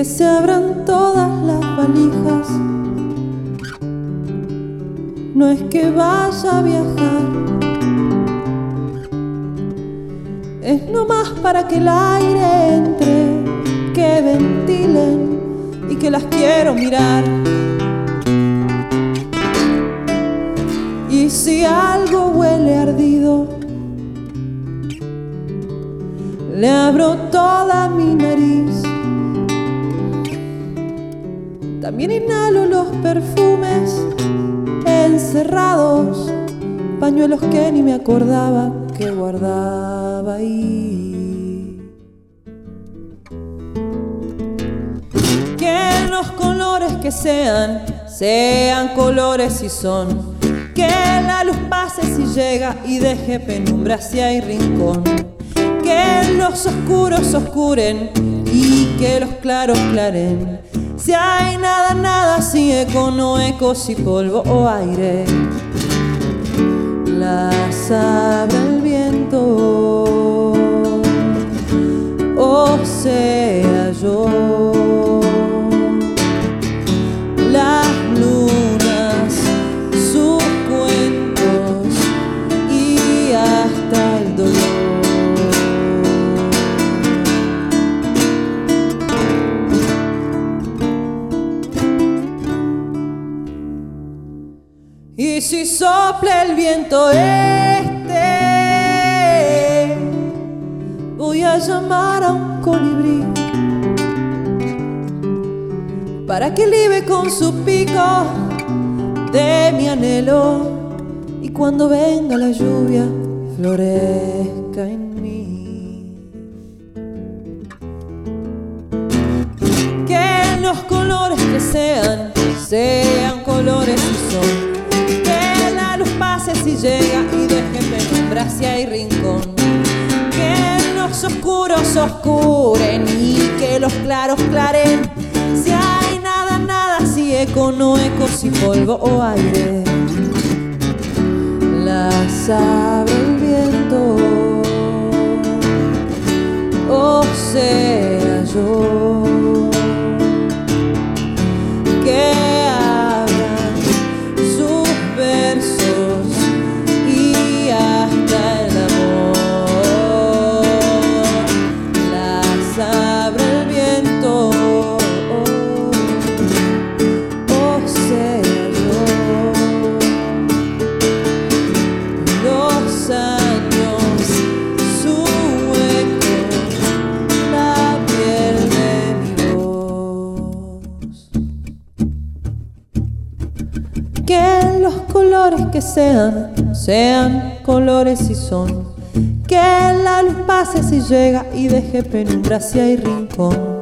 que se abran todas las valijas. No es que vaya a viajar, es nomás para que el aire entre, que ventilen y que las quiero mirar. Y si algo huele ardido, le abro toda mi nariz. También inhalo los perfumes encerrados, pañuelos que ni me acordaba que guardaba ahí. Que los colores que sean colores y son. Que la luz pase si llega y deje penumbra si hay rincón. Que los oscuros oscuren y que los claros claren. Si hay nada, nada, si eco, no eco, si polvo o aire. Las abra el viento, o sea yo. Las lunas, sus cuentos y hasta el dolor. Y si sopla el viento voy a llamar a un colibrí para que libe con su pico de mi anhelo, y cuando venga la lluvia florezca en mí. Que los colores que sean colores y son. Si llega y deje penumbra si hay rincón. Que los oscuros oscuren y que los claros claren. Si hay nada, nada, si eco, no eco, si polvo o aire. Las abre el viento, o sea yo. Que que sean colores y son. Que la luz pase si llega y deje penumbra si hay rincón.